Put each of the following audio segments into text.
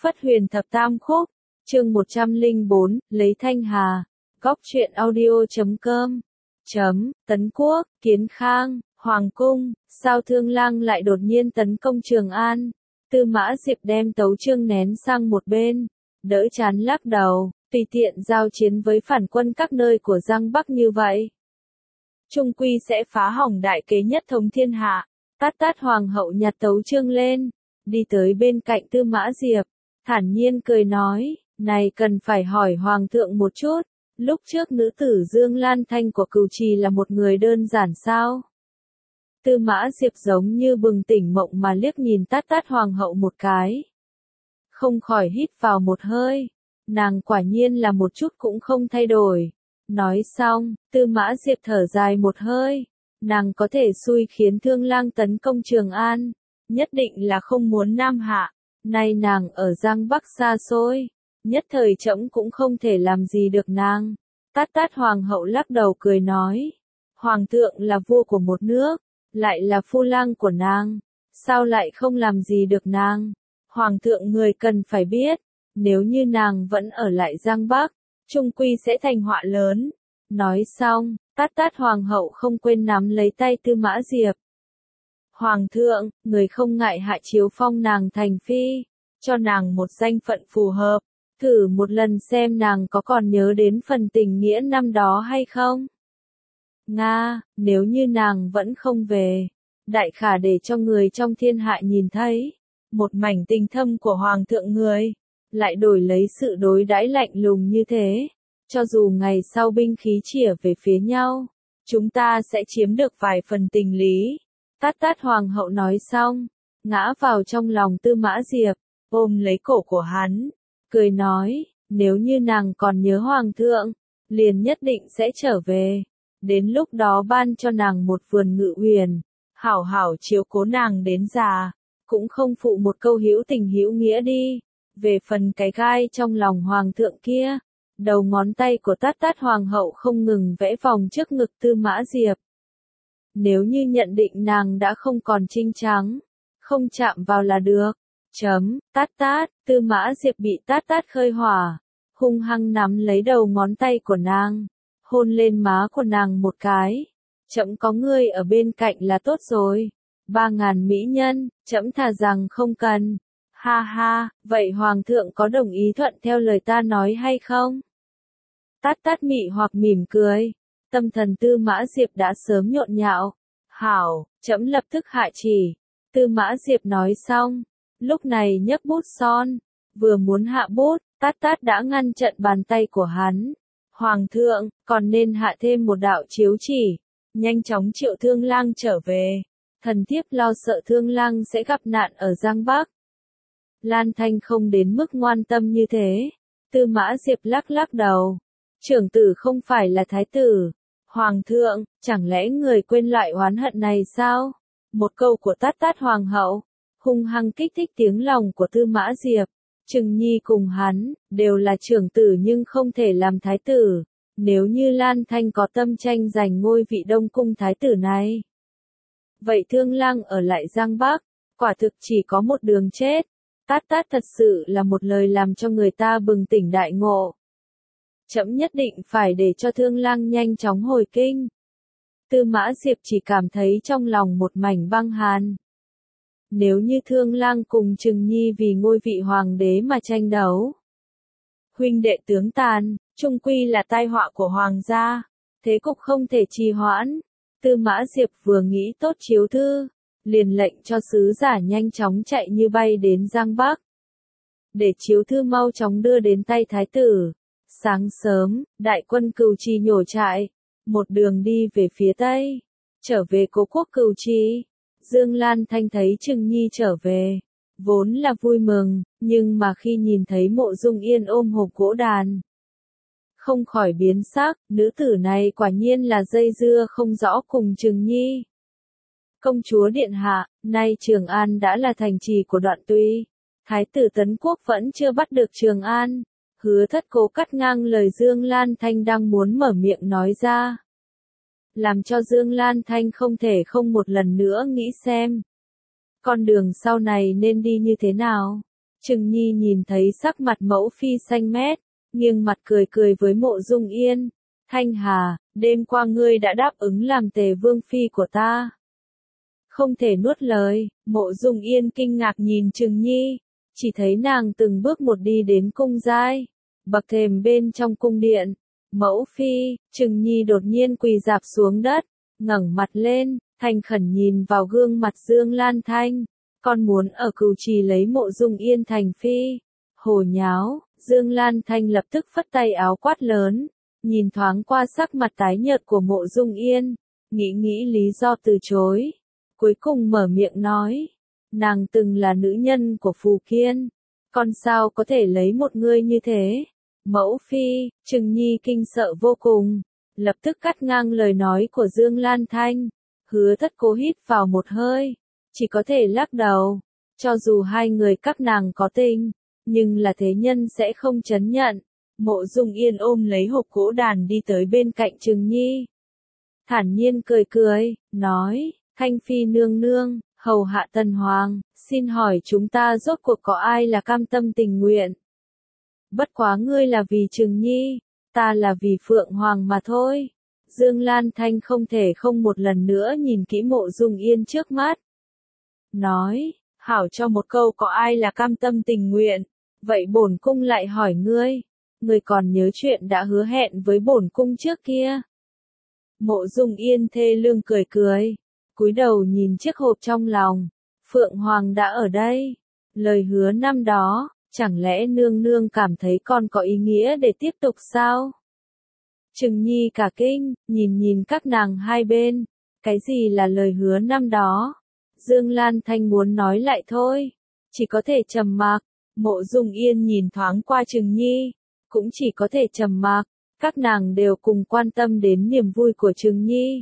Phất Huyền Thập Tam Khúc, chương 104, lấy Thanh Hà, Góc truyện audio.com. Tấn Quốc, Kiến Khang, Hoàng Cung, sao Thương Lang lại đột nhiên tấn công Trường An? Tư Mã Diệp đem tấu chương nén sang một bên, đỡ chán lắc đầu, tùy tiện giao chiến với phản quân các nơi của Giang Bắc như vậy. Trung quy sẽ phá hỏng đại kế nhất thống thiên hạ. Tát Hoàng hậu nhặt tấu chương lên, đi tới bên cạnh Tư Mã Diệp, thản nhiên cười nói, này cần phải hỏi Hoàng thượng một chút, lúc trước nữ tử Dương Lan Thanh của Cửu Trì là một người đơn giản sao? Tư Mã Diệp giống như bừng tỉnh mộng mà liếc nhìn Tát Hoàng hậu một cái. Không khỏi hít vào một hơi, nàng quả nhiên là một chút cũng không thay đổi. Nói xong, Tư Mã Diệp thở dài một hơi, nàng có thể xui khiến Thương Lang tấn công Trường An, nhất định là không muốn Nam Hạ, nay nàng ở Giang Bắc xa xôi, nhất thời trẫm cũng không thể làm gì được nàng. Tát Hoàng hậu lắc đầu cười nói, Hoàng thượng là vua của một nước, lại là phu lang của nàng, sao lại không làm gì được nàng? Hoàng thượng người cần phải biết, nếu như nàng vẫn ở lại Giang Bắc, trung quy sẽ thành họa lớn. Nói xong, Tát Hoàng hậu không quên nắm lấy tay Tư Mã Diệp. Hoàng thượng, người không ngại hạ chiếu phong nàng thành phi, cho nàng một danh phận phù hợp, thử một lần xem nàng có còn nhớ đến phần tình nghĩa năm đó hay không? Nga, nếu như nàng vẫn không về, đại khả để cho người trong thiên hạ nhìn thấy, một mảnh tình thâm của Hoàng thượng người, lại đổi lấy sự đối đãi lạnh lùng như thế. Cho dù ngày sau binh khí chĩa về phía nhau, chúng ta sẽ chiếm được vài phần tình lý. Tát Hoàng hậu nói xong, ngã vào trong lòng Tư Mã Diệp, ôm lấy cổ của hắn, cười nói, nếu như nàng còn nhớ Hoàng thượng, liền nhất định sẽ trở về. Đến lúc đó ban cho nàng một vườn ngự huyền, hảo hảo chiếu cố nàng đến già, cũng không phụ một câu hữu tình hữu nghĩa đi. Về phần cái gai trong lòng Hoàng thượng kia, đầu ngón tay của Tát Hoàng hậu không ngừng vẽ vòng trước ngực Tư Mã Diệp. Nếu như nhận định nàng đã không còn trinh trắng, không chạm vào là được. Tát, Tư Mã Diệp bị Tát khơi hỏa, hung hăng nắm lấy đầu ngón tay của nàng, hôn lên má của nàng một cái. Trẫm có ngươi ở bên cạnh là tốt rồi. 3.000 mỹ nhân, trẫm thà rằng không cần. Ha ha, vậy Hoàng thượng có đồng ý thuận theo lời ta nói hay không? Tát mị hoặc mỉm cười, tâm thần Tư Mã Diệp đã sớm nhộn nhạo. Hảo, trẫm lập tức hạ chỉ. Tư Mã Diệp nói xong, lúc này nhấc bút son, vừa muốn hạ bút, Tát đã ngăn chặn bàn tay của hắn. Hoàng thượng, còn nên hạ thêm một đạo chiếu chỉ, nhanh chóng triệu Thương Lang trở về. Thần thiếp lo sợ Thương Lang sẽ gặp nạn ở Giang Bắc. Lan Thanh không đến mức ngoan tâm như thế. Tư Mã Diệp lắc đầu. Trưởng tử không phải là thái tử. Hoàng thượng, chẳng lẽ người quên loại oán hận này sao? Một câu của Tát Hoàng hậu, hung hăng kích thích tiếng lòng của Tư Mã Diệp. Trừng Nhi cùng hắn, đều là trưởng tử nhưng không thể làm thái tử. Nếu như Lan Thanh có tâm tranh giành ngôi vị Đông Cung thái tử này, vậy Thương Lang ở lại Giang Bắc, quả thực chỉ có một đường chết. Tát thật sự là một lời làm cho người ta bừng tỉnh đại ngộ. Trẫm nhất định phải để cho Thương Lang nhanh chóng hồi kinh. Tư Mã Diệp chỉ cảm thấy trong lòng một mảnh băng hàn. Nếu như Thương Lang cùng Trừng Nhi vì ngôi vị hoàng đế mà tranh đấu, huynh đệ tướng tàn, chung quy là tai họa của hoàng gia, thế cục không thể trì hoãn. Tư Mã Diệp vừa nghĩ tốt chiếu thư, liền lệnh cho sứ giả nhanh chóng chạy như bay đến Giang Bắc, để chiếu thư mau chóng đưa đến tay thái tử. Sáng sớm, đại quân Cửu Trì nhổ trại, một đường đi về phía tây, trở về cố quốc Cửu Trì. Dương Lan Thanh thấy Trừng Nhi trở về, vốn là vui mừng, nhưng mà khi nhìn thấy Mộ Dung Yên ôm hộp gỗ đàn, không khỏi biến sắc, nữ tử này quả nhiên là dây dưa không rõ cùng Trừng Nhi. Công chúa điện hạ, nay Trường An đã là thành trì của Đoạn Tuy, thái tử Tấn Quốc vẫn chưa bắt được Trường An. Hứa Thất cố cắt ngang lời Dương Lan Thanh đang muốn mở miệng nói ra, làm cho Dương Lan Thanh không thể không một lần nữa nghĩ xem con đường sau này nên đi như thế nào. Trừng Nhi nhìn thấy sắc mặt mẫu phi xanh mét, nghiêng mặt cười cười với Mộ Dung Yên. Thanh Hà, đêm qua ngươi đã đáp ứng làm tề vương phi của ta. Không thể nuốt lời, Mộ Dung Yên kinh ngạc nhìn Trừng Nhi, chỉ thấy nàng từng bước một đi đến cung giai, bậc thềm bên trong cung điện. Mẫu phi, Trừng Nhi đột nhiên quỳ rạp xuống đất, ngẩng mặt lên, thành khẩn nhìn vào gương mặt Dương Lan Thanh. Con muốn ở Cửu Trì lấy Mộ Dung Yên thành phi. Hồ nháo, Dương Lan Thanh lập tức phất tay áo quát lớn, nhìn thoáng qua sắc mặt tái nhợt của Mộ Dung Yên, nghĩ lý do từ chối. Cuối cùng mở miệng nói, nàng từng là nữ nhân của Phù Kiên, con sao có thể lấy một người như thế. Mẫu phi, Trừng Nhi kinh sợ vô cùng, lập tức cắt ngang lời nói của Dương Lan Thanh. Hứa Thất Cố hít vào một hơi, chỉ có thể lắc đầu, cho dù hai người các nàng có tình, nhưng là thế nhân sẽ không chấp nhận. Mộ Dung Yên ôm lấy hộp gỗ đàn đi tới bên cạnh Trừng Nhi. Thản nhiên cười, nói, Thanh Phi nương nương, hầu hạ Tần Hoàng, xin hỏi chúng ta rốt cuộc có ai là cam tâm tình nguyện? Bất quá ngươi là vì Trừng Nhi, ta là vì Phượng Hoàng mà thôi. Dương Lan Thanh không thể không một lần nữa nhìn kỹ Mộ Dung Yên trước mắt. Nói, hảo cho một câu có ai là cam tâm tình nguyện, vậy bổn cung lại hỏi ngươi còn nhớ chuyện đã hứa hẹn với bổn cung trước kia? Mộ Dung Yên thê lương cười, cúi đầu nhìn chiếc hộp trong lòng. Phượng Hoàng đã ở đây, lời hứa năm đó, chẳng lẽ nương nương cảm thấy còn có ý nghĩa để tiếp tục sao? Trừng Nhi cả kinh, nhìn các nàng hai bên, cái gì là lời hứa năm đó? Dương Lan Thanh muốn nói lại thôi, chỉ có thể trầm mặc. Mộ Dung Yên nhìn thoáng qua Trừng Nhi, cũng chỉ có thể trầm mặc. Các nàng đều cùng quan tâm đến niềm vui của Trừng Nhi.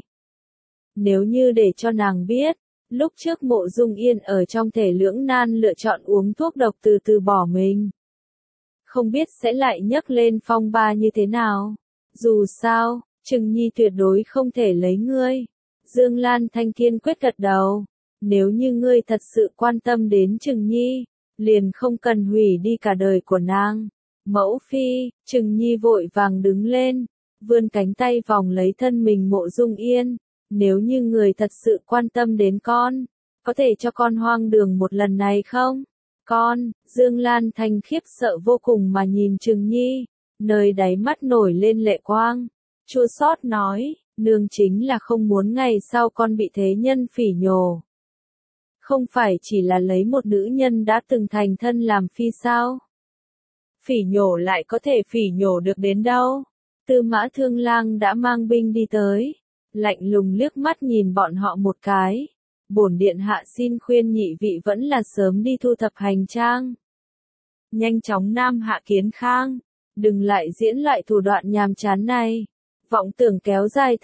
Nếu như để cho nàng biết, lúc trước Mộ Dung Yên ở trong thể lưỡng nan lựa chọn uống thuốc độc từ bỏ mình, không biết sẽ lại nhấc lên phong ba như thế nào. Dù sao, Trừng Nhi tuyệt đối không thể lấy ngươi. Dương Lan Thanh kiên quyết gật đầu. Nếu như ngươi thật sự quan tâm đến Trừng Nhi, liền không cần hủy đi cả đời của nàng. Mẫu phi, Trừng Nhi vội vàng đứng lên, vươn cánh tay vòng lấy thân mình Mộ Dung Yên. Nếu như người thật sự quan tâm đến con, có thể cho con hoang đường một lần này không? Con, Dương Lan Thanh khiếp sợ vô cùng mà nhìn Trừng Nhi, nơi đáy mắt nổi lên lệ quang, chua xót nói, nương chính là không muốn ngày sau con bị thế nhân phỉ nhổ. Không phải chỉ là lấy một nữ nhân đã từng thành thân làm phi sao? Phỉ nhổ lại có thể phỉ nhổ được đến đâu? Tư Mã Thương Lang đã mang binh đi tới, lạnh lùng liếc mắt nhìn bọn họ một cái. Bổn điện hạ xin khuyên nhị vị vẫn là sớm đi thu thập hành trang. Nhanh chóng nam hạ kiến khang, đừng lại diễn lại thủ đoạn nhàm chán này. Vọng tưởng kéo dài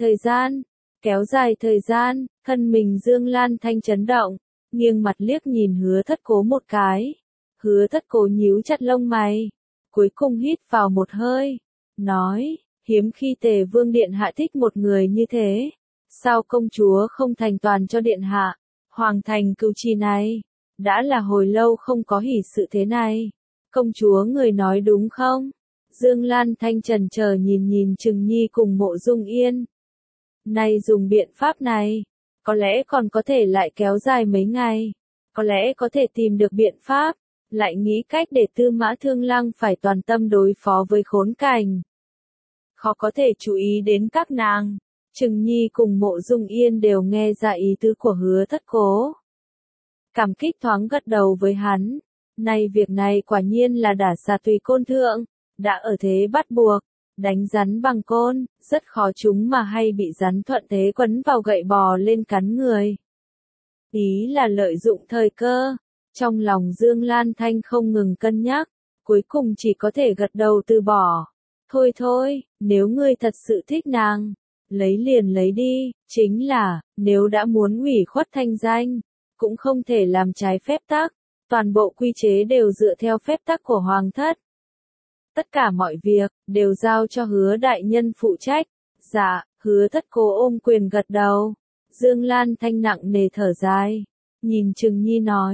thời gian, thân mình Dương Lan Thanh chấn động, nghiêng mặt liếc nhìn Hứa Thất Cố một cái. Hứa Thất Cố nhíu chặt lông mày, cuối cùng hít vào một hơi, nói, hiếm khi Tề Vương điện hạ thích một người như thế, sao công chúa không thành toàn cho điện hạ? Hoàng thành Cửu Trì này, đã là hồi lâu không có hỷ sự thế này. Công chúa người nói đúng không? Dương Lan Thanh chần chờ nhìn Trừng Nhi cùng Mộ Dung Yên. Này dùng biện pháp này, có lẽ còn có thể lại kéo dài mấy ngày, có lẽ có thể tìm được biện pháp, lại nghĩ cách để Tư Mã Thương Lang phải toàn tâm đối phó với khốn cảnh. Khó có thể chú ý đến các nàng. Trừng Nhi cùng Mộ Dung Yên đều nghe ra ý tứ của Hứa Thất Cố. Cảm kích thoáng gật đầu với hắn. Này việc này quả nhiên là đả xà tùy côn thượng, đã ở thế bắt buộc, đánh rắn bằng côn, rất khó chúng mà hay bị rắn thuận thế quấn vào gậy bò lên cắn người. Ý là lợi dụng thời cơ. Trong lòng Dương Lan Thanh không ngừng cân nhắc, cuối cùng chỉ có thể gật đầu từ bỏ. Thôi, nếu ngươi thật sự thích nàng, lấy liền lấy đi, chính là, nếu đã muốn hủy khuất thanh danh, cũng không thể làm trái phép tắc, toàn bộ quy chế đều dựa theo phép tắc của Hoàng thất. Tất cả mọi việc, đều giao cho Hứa đại nhân phụ trách. Dạ, Hứa Thất Cố ôm quyền gật đầu. Dương Lan Thanh nặng nề thở dài, nhìn Trừng Nhi nói,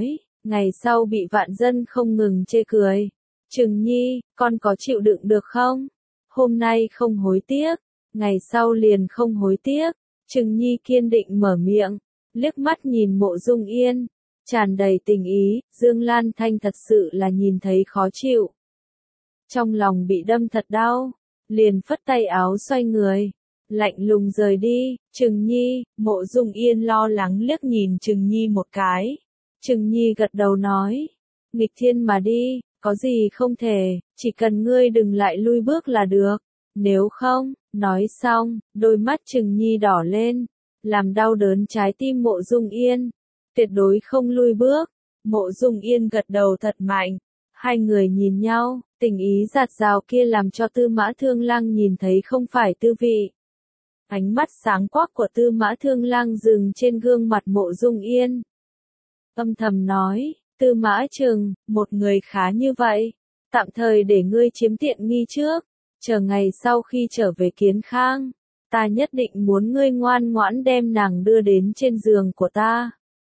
ngày sau bị vạn dân không ngừng chê cười. Trừng Nhi, con có chịu đựng được không? Hôm nay không hối tiếc, ngày sau liền không hối tiếc. Trừng Nhi kiên định mở miệng, liếc mắt nhìn Mộ Dung Yên, tràn đầy tình ý. Dương Lan Thanh thật sự là nhìn thấy khó chịu. Trong lòng bị đâm thật đau, liền phất tay áo xoay người, lạnh lùng rời đi. Trừng Nhi, Mộ Dung Yên lo lắng liếc nhìn Trừng Nhi một cái. Trừng Nhi gật đầu nói, nghịch thiên mà đi, có gì không thể, chỉ cần ngươi đừng lại lui bước là được. Nếu không, nói xong, đôi mắt Trừng Nhi đỏ lên, làm đau đớn trái tim Mộ Dung Yên. Tuyệt đối không lui bước. Mộ Dung Yên gật đầu thật mạnh. Hai người nhìn nhau, tình ý dạt dào kia làm cho Tư Mã Thương Lăng nhìn thấy không phải tư vị. Ánh mắt sáng quắc của Tư Mã Thương Lăng dừng trên gương mặt Mộ Dung Yên. Âm thầm nói, Tư Mã Trừng, một người khá như vậy, tạm thời để ngươi chiếm tiện nghi trước, chờ ngày sau khi trở về Kiến Khang, ta nhất định muốn ngươi ngoan ngoãn đem nàng đưa đến trên giường của ta.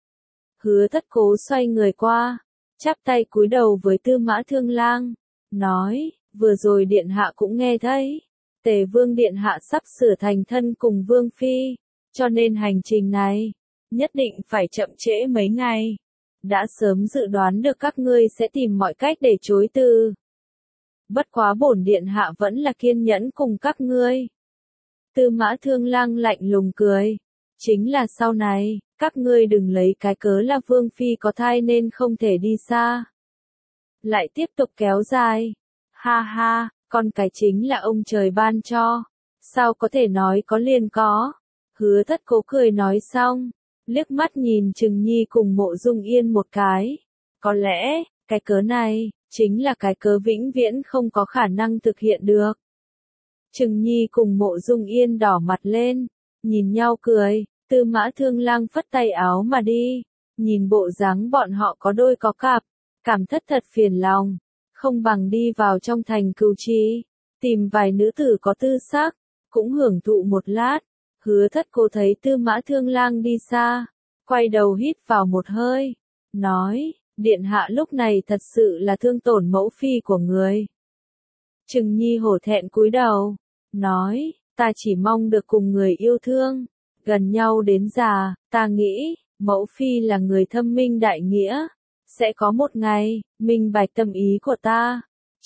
Hứa Thất Cố xoay người qua, chắp tay cúi đầu với Tư Mã Thương Lang, nói, vừa rồi điện hạ cũng nghe thấy, Tề Vương điện hạ sắp sửa thành thân cùng Vương phi, cho nên hành trình này nhất định phải chậm trễ mấy ngày. Đã sớm dự đoán được các ngươi sẽ tìm mọi cách để chối từ. Bất quá bổn điện hạ vẫn là kiên nhẫn cùng các ngươi. Tư Mã Thương Lang lạnh lùng cười, chính là sau này, các ngươi đừng lấy cái cớ là Vương phi có thai nên không thể đi xa. Lại tiếp tục kéo dài. Ha ha, con cái chính là ông trời ban cho, sao có thể nói có liền có. Hứa Thất Cố cười nói xong, liếc mắt nhìn Trừng Nhi cùng Mộ Dung Yên một cái. Có lẽ, cái cớ này, chính là cái cớ vĩnh viễn không có khả năng thực hiện được. Trừng Nhi cùng Mộ Dung Yên đỏ mặt lên, nhìn nhau cười. Tư Mã Thương Lang phất tay áo mà đi, nhìn bộ dáng bọn họ có đôi có cặp, cảm thất thật phiền lòng, không bằng đi vào trong thành Cửu Trì, tìm vài nữ tử có tư sắc, cũng hưởng thụ một lát. Hứa Thất Cố thấy Tư Mã Thương Lang đi xa, quay đầu hít vào một hơi, nói, điện hạ lúc này thật sự là thương tổn mẫu phi của người. Trừng Nhi hổ thẹn cúi đầu, nói, ta chỉ mong được cùng người yêu thương, gần nhau đến già, ta nghĩ, mẫu phi là người thâm minh đại nghĩa, sẽ có một ngày, minh bạch tâm ý của ta.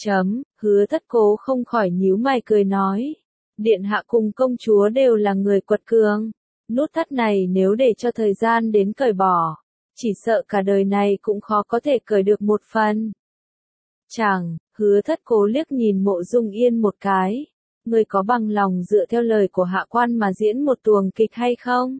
Hứa Thất Cố không khỏi nhíu mày cười nói, điện hạ cùng công chúa đều là người quật cường, nút thắt này nếu để cho thời gian đến cởi bỏ, chỉ sợ cả đời này cũng khó có thể cởi được một phần. Chẳng, Hứa Thất Cố liếc nhìn Mộ Dung Yên một cái, ngươi có bằng lòng dựa theo lời của hạ quan mà diễn một tuồng kịch hay không?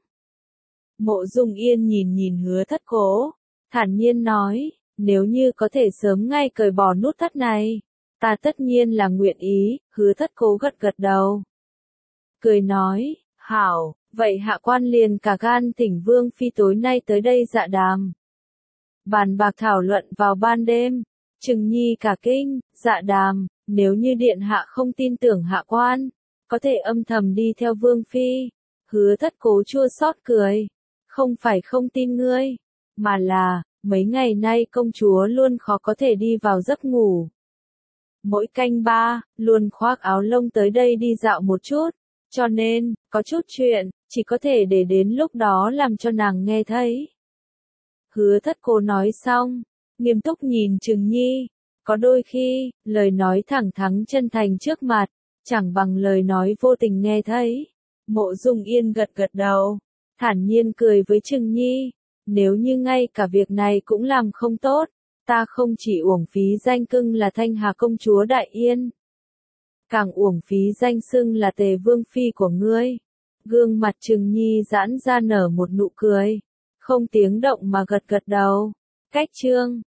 Mộ Dung Yên nhìn Hứa Thất Cố, thản nhiên nói, nếu như có thể sớm ngay cởi bỏ nút thắt này, ta tất nhiên là nguyện ý. Hứa Thất Cố gật gật đầu, cười nói, hảo, vậy hạ quan liền cả gan thỉnh Vương phi tối nay tới đây dạ đàm. Bàn bạc thảo luận vào ban đêm, Trừng Nhi cả kinh, dạ đàm, nếu như điện hạ không tin tưởng hạ quan, có thể âm thầm đi theo Vương phi. Hứa Thất Cố chua xót cười, không phải không tin ngươi, mà là, mấy ngày nay công chúa luôn khó có thể đi vào giấc ngủ. Mỗi canh ba, luôn khoác áo lông tới đây đi dạo một chút, cho nên, có chút chuyện, chỉ có thể để đến lúc đó làm cho nàng nghe thấy. Hứa Thất Cố nói xong, nghiêm túc nhìn Trừng Nhi, có đôi khi, lời nói thẳng thắn chân thành trước mặt, chẳng bằng lời nói vô tình nghe thấy. Mộ Dung Yên gật gật đầu, thản nhiên cười với Trừng Nhi, nếu như ngay cả việc này cũng làm không tốt, ta không chỉ uổng phí danh cưng là Thanh Hà công chúa Đại Yên, càng uổng phí danh xưng là Tề Vương phi của ngươi. Gương mặt Trừng Nhi giãn ra nở một nụ cười, không tiếng động mà gật gật đầu. Cách chương